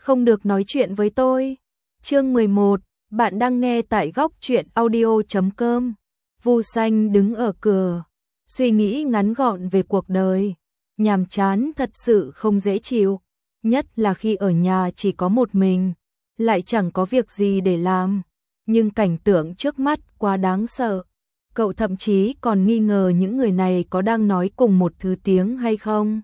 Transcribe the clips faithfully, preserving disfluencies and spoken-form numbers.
không được nói chuyện với tôi. Chương mười một, bạn đang nghe tại góc truyện audio chấm com. Vu Xanh đứng ở cửa, suy nghĩ ngắn gọn về cuộc đời. Nhàm chán thật sự không dễ chịu, nhất là khi ở nhà chỉ có một mình, lại chẳng có việc gì để làm. Nhưng cảnh tượng trước mắt quá đáng sợ. Cậu thậm chí còn nghi ngờ những người này có đang nói cùng một thứ tiếng hay không.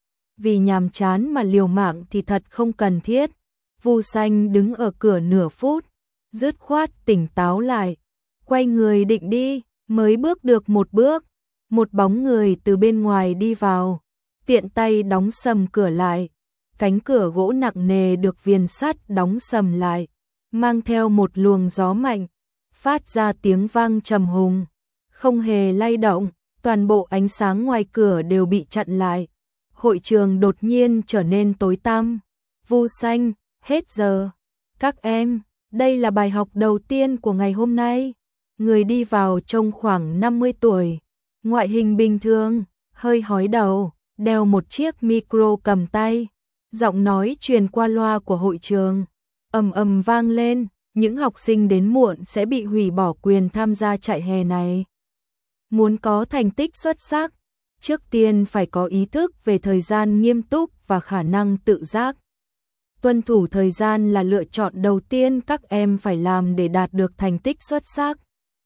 Vì nhàm chán mà liều mạng thì thật không cần thiết. Vu Xanh đứng ở cửa nửa phút, dứt khoát tỉnh táo lại, quay người định đi, mới bước được một bước, một bóng người từ bên ngoài đi vào, tiện tay đóng sầm cửa lại. Cánh cửa gỗ nặng nề được viền sắt đóng sầm lại, mang theo một luồng gió mạnh, phát ra tiếng vang trầm hùng, không hề lay động. Toàn bộ ánh sáng ngoài cửa đều bị chặn lại. Hội trường đột nhiên trở nên tối tăm. Vu Xanh, hết giờ. Các em, đây là bài học đầu tiên của ngày hôm nay. Người đi vào trông khoảng năm mươi tuổi, ngoại hình bình thường, hơi hói đầu, đeo một chiếc micro cầm tay. Giọng nói truyền qua loa của hội trường, ầm ầm vang lên, những học sinh đến muộn sẽ bị hủy bỏ quyền tham gia chạy hè này. Muốn có thành tích xuất sắc, trước tiên phải có ý thức về thời gian nghiêm túc và khả năng tự giác. Tuân thủ thời gian là lựa chọn đầu tiên các em phải làm để đạt được thành tích xuất sắc.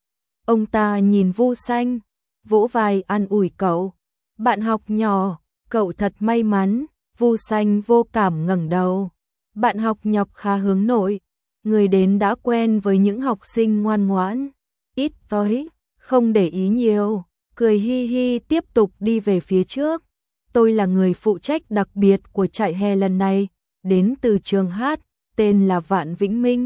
Ông ta nhìn Vu Xanh, vỗ vai an ủi cậu. Bạn học nhỏ, cậu thật may mắn. Vu Xanh vô cảm ngẩng đầu. Bạn học nhọc khá hướng nội, người đến đã quen với những học sinh ngoan ngoãn, ít tới, không để ý nhiều, cười hi hi tiếp tục đi về phía trước. Tôi là người phụ trách đặc biệt của chạy hè lần này, đến từ trường hát, tên là Vạn Vĩnh Minh.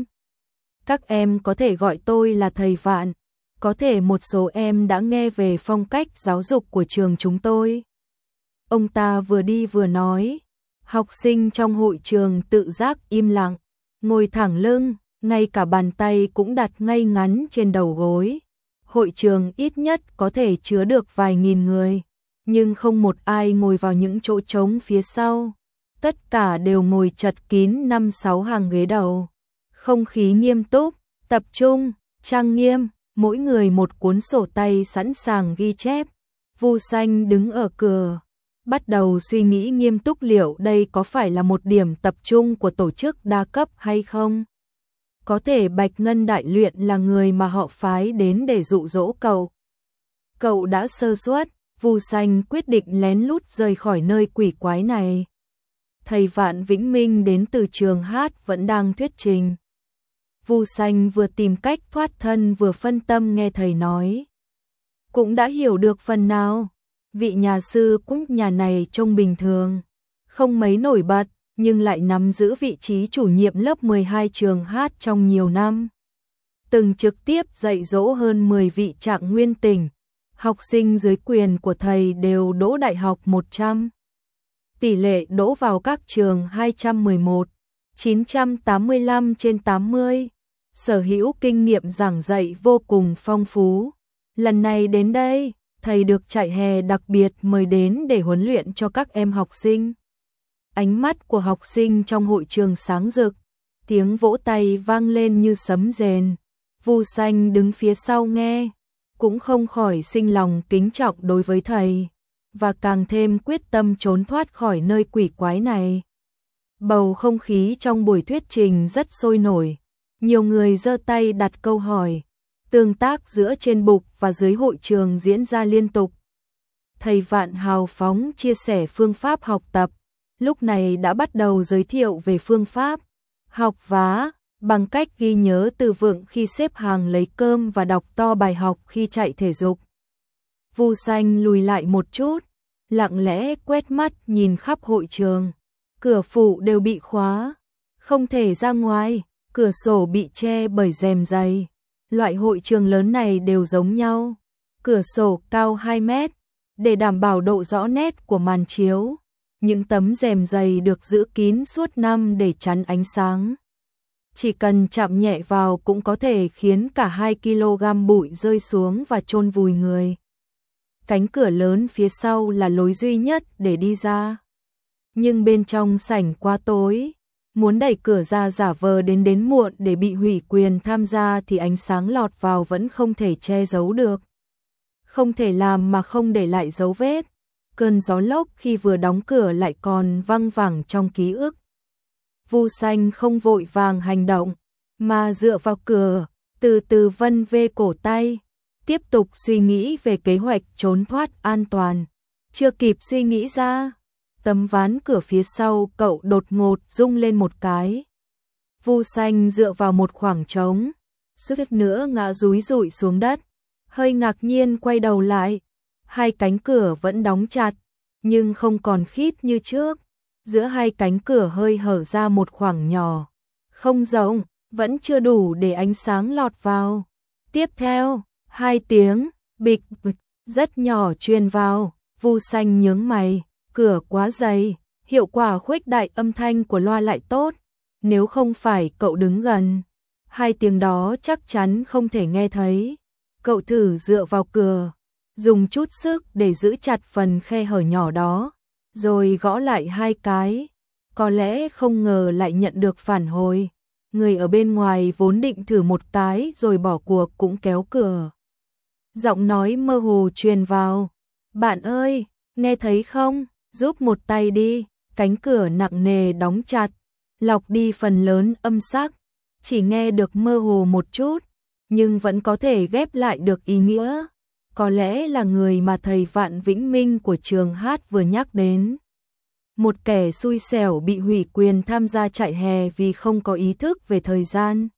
Các em có thể gọi tôi là thầy Vạn, có thể một số em đã nghe về phong cách giáo dục của trường chúng tôi. Ông ta vừa đi vừa nói, học sinh trong hội trường tự giác im lặng, ngồi thẳng lưng, ngay cả bàn tay cũng đặt ngay ngắn trên đầu gối. Hội trường ít nhất có thể chứa được vài nghìn người, nhưng không một ai ngồi vào những chỗ trống phía sau. Tất cả đều ngồi chật kín năm sáu hàng ghế đầu. Không khí nghiêm túc, tập trung, trang nghiêm, mỗi người một cuốn sổ tay sẵn sàng ghi chép. Vu Xanh đứng ở cửa, bắt đầu suy nghĩ nghiêm túc liệu đây có phải là một điểm tập trung của tổ chức đa cấp hay không. Có thể Bạch Ngân Đại Luyện là người mà họ phái đến để dụ dỗ cậu. Cậu đã sơ suất, Vu Xanh quyết định lén lút rời khỏi nơi quỷ quái này. Thầy Vạn Vĩnh Minh đến từ trường hát vẫn đang thuyết trình. Vu Xanh vừa tìm cách thoát thân vừa phân tâm nghe thầy nói. Cũng đã hiểu được phần nào. Vị nhà sư cũng nhà này trông bình thường, không mấy nổi bật, nhưng lại nắm giữ vị trí chủ nhiệm lớp mười hai trường hát trong nhiều năm. Từng trực tiếp dạy dỗ hơn mười vị trạng nguyên tỉnh, học sinh dưới quyền của thầy đều đỗ đại học một trăm. Tỷ lệ đỗ vào các trường hai trăm mười một, chín trăm tám mươi lăm trên tám mươi, sở hữu kinh nghiệm giảng dạy vô cùng phong phú. Lần này đến đây, thầy được chạy hè đặc biệt mời đến để huấn luyện cho các em học sinh. Ánh mắt của học sinh trong hội trường sáng rực, tiếng vỗ tay vang lên như sấm rền. Vu Xanh đứng phía sau nghe, cũng không khỏi sinh lòng kính trọng đối với thầy, và càng thêm quyết tâm trốn thoát khỏi nơi quỷ quái này. Bầu không khí trong buổi thuyết trình rất sôi nổi, nhiều người giơ tay đặt câu hỏi. Tương tác giữa trên bục và dưới hội trường diễn ra liên tục. Thầy Vạn hào phóng chia sẻ phương pháp học tập, lúc này đã bắt đầu giới thiệu về phương pháp học vá, bằng cách ghi nhớ từ vựng khi xếp hàng lấy cơm và đọc to bài học khi chạy thể dục. Vu Xanh lùi lại một chút, lặng lẽ quét mắt nhìn khắp hội trường. Cửa phụ đều bị khóa, không thể ra ngoài, cửa sổ bị che bởi rèm dày. Loại hội trường lớn này đều giống nhau. Cửa sổ cao hai mét, để đảm bảo độ rõ nét của màn chiếu. Những tấm rèm dày được giữ kín suốt năm để chắn ánh sáng. Chỉ cần chạm nhẹ vào cũng có thể khiến cả hai ki lô gam bụi rơi xuống và chôn vùi người. Cánh cửa lớn phía sau là lối duy nhất để đi ra. Nhưng bên trong sảnh quá tối, muốn đẩy cửa ra giả vờ đến đến muộn để bị hủy quyền tham gia thì ánh sáng lọt vào vẫn không thể che giấu được. Không thể làm mà không để lại dấu vết. Cơn gió lốc khi vừa đóng cửa lại còn văng vẳng trong ký ức. Vu Xanh không vội vàng hành động, mà dựa vào cửa, từ từ vân vê cổ tay, tiếp tục suy nghĩ về kế hoạch trốn thoát an toàn. Chưa kịp suy nghĩ ra, tấm ván cửa phía sau cậu đột ngột rung lên một cái. Vu Xanh dựa vào một khoảng trống, suýt nữa ngã dúi rụi xuống đất, hơi ngạc nhiên quay đầu lại. Hai cánh cửa vẫn đóng chặt, nhưng không còn khít như trước. Giữa hai cánh cửa hơi hở ra một khoảng nhỏ, không rộng, vẫn chưa đủ để ánh sáng lọt vào. Tiếp theo, hai tiếng bịch bịch rất nhỏ truyền vào. Vu Xanh nhướng mày, cửa quá dày, hiệu quả khuếch đại âm thanh của loa lại tốt. Nếu không phải cậu đứng gần, hai tiếng đó chắc chắn không thể nghe thấy. Cậu thử dựa vào cửa, dùng chút sức để giữ chặt phần khe hở nhỏ đó, rồi gõ lại hai cái. Có lẽ không ngờ lại nhận được phản hồi. Người ở bên ngoài vốn định thử một cái rồi bỏ cuộc cũng kéo cửa. Giọng nói mơ hồ truyền vào. Bạn ơi, nghe thấy không? Giúp một tay đi. Cánh cửa nặng nề đóng chặt, lọc đi phần lớn âm sắc. Chỉ nghe được mơ hồ một chút, nhưng vẫn có thể ghép lại được ý nghĩa. Có lẽ là người mà thầy Vạn Vĩnh Minh của trường hát vừa nhắc đến. Một kẻ xui xẻo bị hủy quyền tham gia chạy hè vì không có ý thức về thời gian.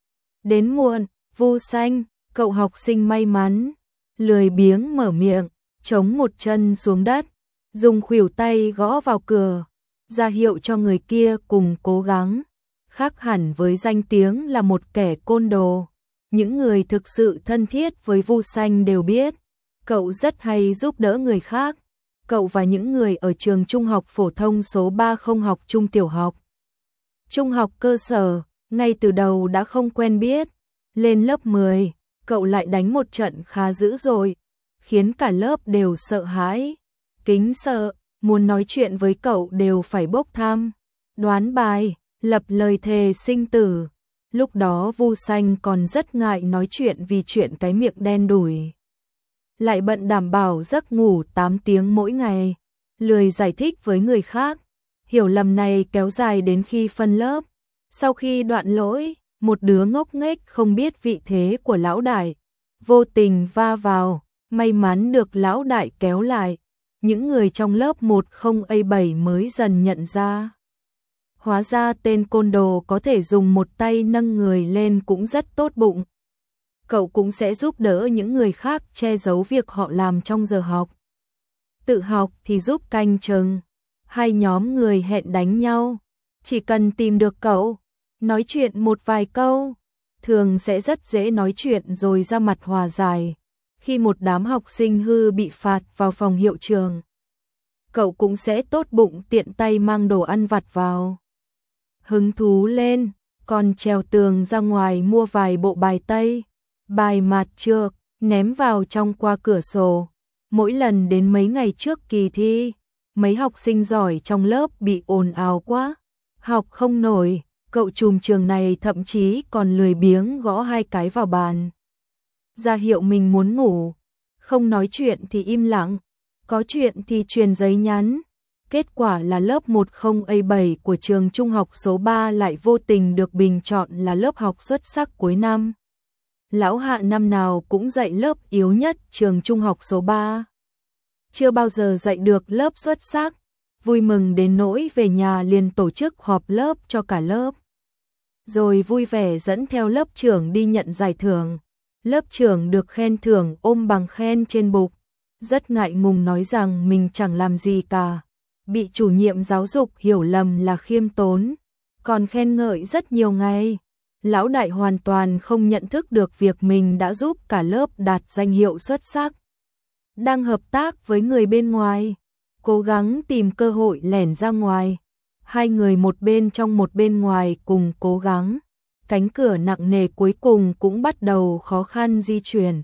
Đến muộn, Vu Xanh, cậu học sinh may mắn, lười biếng mở miệng, chống một chân xuống đất, dùng khuỷu tay gõ vào cửa, ra hiệu cho người kia cùng cố gắng. Khác hẳn với danh tiếng là một kẻ côn đồ. Những người thực sự thân thiết với Vu Xanh đều biết, cậu rất hay giúp đỡ người khác. Cậu và những người ở trường trung học phổ thông số ba không học chung tiểu học. Trung học cơ sở, ngay từ đầu đã không quen biết. Lên lớp mười, cậu lại đánh một trận khá dữ rồi, khiến cả lớp đều sợ hãi, kính sợ, muốn nói chuyện với cậu đều phải bốc thăm, đoán bài, lập lời thề sinh tử. Lúc đó Vu Xanh còn rất ngại nói chuyện vì chuyện cái miệng đen đủi. Lại bận đảm bảo giấc ngủ tám tiếng mỗi ngày, lười giải thích với người khác. Hiểu lầm này kéo dài đến khi phân lớp. Sau khi đoạn lỗi, một đứa ngốc nghếch không biết vị thế của lão đại, vô tình va vào, may mắn được lão đại kéo lại. Những người trong lớp một không A bảy mới dần nhận ra. Hóa ra tên côn đồ có thể dùng một tay nâng người lên cũng rất tốt bụng. Cậu cũng sẽ giúp đỡ những người khác che giấu việc họ làm trong giờ học. Tự học thì giúp canh chừng. Hai nhóm người hẹn đánh nhau, chỉ cần tìm được cậu, nói chuyện một vài câu, thường sẽ rất dễ nói chuyện rồi ra mặt hòa giải. Khi một đám học sinh hư bị phạt vào phòng hiệu trường, cậu cũng sẽ tốt bụng tiện tay mang đồ ăn vặt vào. Hứng thú lên, còn trèo tường ra ngoài mua vài bộ bài tây, bài mạt trược, ném vào trong qua cửa sổ. Mỗi lần đến mấy ngày trước kỳ thi, mấy học sinh giỏi trong lớp bị ồn ào quá, học không nổi, cậu trùm trường này thậm chí còn lười biếng gõ hai cái vào bàn, ra hiệu mình muốn ngủ. Không nói chuyện thì im lặng, có chuyện thì truyền giấy nhắn. Kết quả là lớp một không A bảy của trường trung học số ba lại vô tình được bình chọn là lớp học xuất sắc cuối năm. Lão Hạ năm nào cũng dạy lớp yếu nhất trường trung học số ba. Chưa bao giờ dạy được lớp xuất sắc, vui mừng đến nỗi về nhà liền tổ chức họp lớp cho cả lớp. Rồi vui vẻ dẫn theo lớp trưởng đi nhận giải thưởng. Lớp trưởng được khen thưởng ôm bằng khen trên bục, rất ngại ngùng nói rằng mình chẳng làm gì cả. Bị chủ nhiệm giáo dục hiểu lầm là khiêm tốn, còn khen ngợi rất nhiều ngày. Lão đại hoàn toàn không nhận thức được việc mình đã giúp cả lớp đạt danh hiệu xuất sắc. Đang hợp tác với người bên ngoài, cố gắng tìm cơ hội lẻn ra ngoài. Hai người một bên trong một bên ngoài cùng cố gắng. Cánh cửa nặng nề cuối cùng cũng bắt đầu khó khăn di chuyển.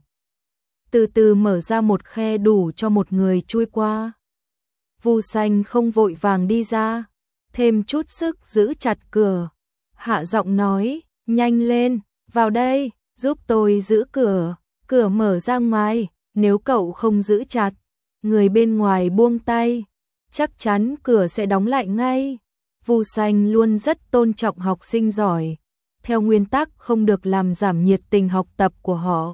Từ từ mở ra một khe đủ cho một người chui qua. Vu Xanh không vội vàng đi ra, thêm chút sức giữ chặt cửa. Hạ giọng nói, nhanh lên, vào đây, giúp tôi giữ cửa. Cửa mở ra ngoài, nếu cậu không giữ chặt, người bên ngoài buông tay, chắc chắn cửa sẽ đóng lại ngay. Vu Xanh luôn rất tôn trọng học sinh giỏi, theo nguyên tắc không được làm giảm nhiệt tình học tập của họ.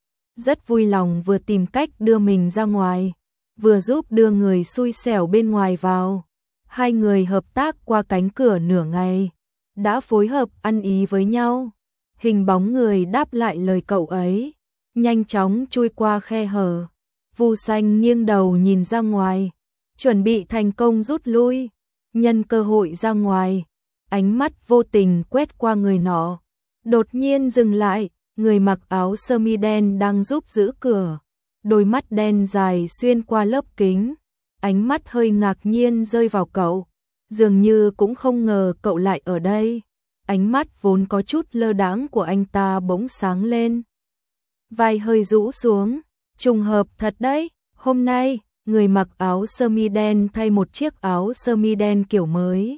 Rất vui lòng vừa tìm cách đưa mình ra ngoài, vừa giúp đưa người xui xẻo bên ngoài vào. Hai người hợp tác qua cánh cửa nửa ngày, đã phối hợp ăn ý với nhau. Hình bóng người đáp lại lời cậu ấy, nhanh chóng chui qua khe hở. Vu Xanh nghiêng đầu nhìn ra ngoài, chuẩn bị thành công rút lui. Nhân cơ hội ra ngoài, ánh mắt vô tình quét qua người nọ, đột nhiên dừng lại. Người mặc áo sơ mi đen đang giúp giữ cửa, đôi mắt đen dài xuyên qua lớp kính, ánh mắt hơi ngạc nhiên rơi vào cậu, dường như cũng không ngờ cậu lại ở đây. Ánh mắt vốn có chút lơ đãng của anh ta bỗng sáng lên, vai hơi rũ xuống. Trùng hợp thật đấy, hôm nay người mặc áo sơ mi đen thay một chiếc áo sơ mi đen kiểu mới.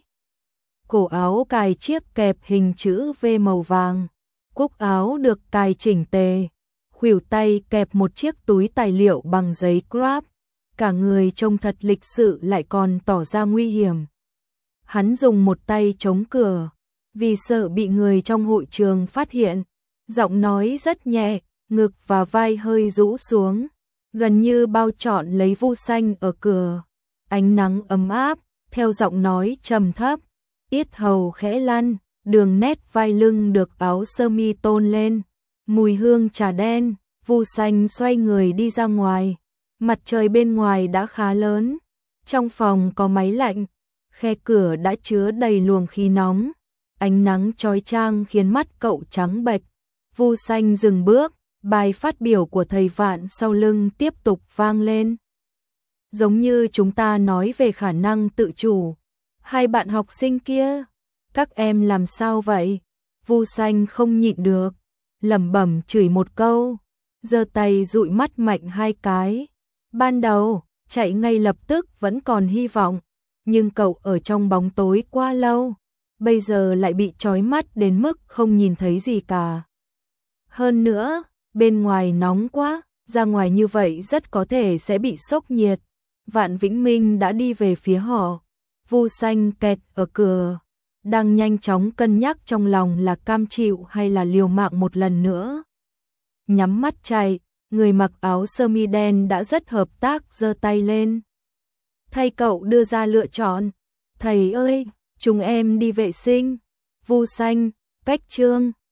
Cổ áo cài chiếc kẹp hình chữ V màu vàng, cúc áo được cài chỉnh tề, khuỷu tay kẹp một chiếc túi tài liệu bằng giấy grab. Cả người trông thật lịch sự lại còn tỏ ra nguy hiểm. Hắn dùng một tay chống cửa, vì sợ bị người trong hội trường phát hiện. Giọng nói rất nhẹ, ngực và vai hơi rũ xuống, gần như bao trọn lấy Vu Xanh ở cửa. Ánh nắng ấm áp, theo giọng nói trầm thấp, yết hầu khẽ lăn, đường nét vai lưng được áo sơ mi tôn lên. Mùi hương trà đen. Vu Xanh xoay người đi ra ngoài. Mặt trời bên ngoài đã khá lớn, trong phòng có máy lạnh, khe cửa đã chứa đầy luồng khí nóng. Ánh nắng chói chang khiến mắt cậu trắng bệch. Vu Xanh dừng bước, bài phát biểu của thầy Vạn sau lưng tiếp tục vang lên. Giống như chúng ta nói về khả năng tự chủ. Hai bạn học sinh kia, các em làm sao vậy? Vu Xanh không nhịn được, lẩm bẩm chửi một câu, giơ tay dụi mắt mạnh hai cái. Ban đầu, chạy ngay lập tức vẫn còn hy vọng, nhưng cậu ở trong bóng tối quá lâu, bây giờ lại bị chói mắt đến mức không nhìn thấy gì cả. Hơn nữa, bên ngoài nóng quá, ra ngoài như vậy rất có thể sẽ bị sốc nhiệt. Vạn Vĩnh Minh đã đi về phía họ. Vu Xanh kẹt ở cửa, đang nhanh chóng cân nhắc trong lòng là cam chịu hay là liều mạng một lần nữa. Nhắm mắt chạy, người mặc áo sơ mi đen đã rất hợp tác giơ tay lên. Thầy cậu đưa ra lựa chọn. Thầy ơi, chúng em đi vệ sinh. Vu Xanh, cách chương.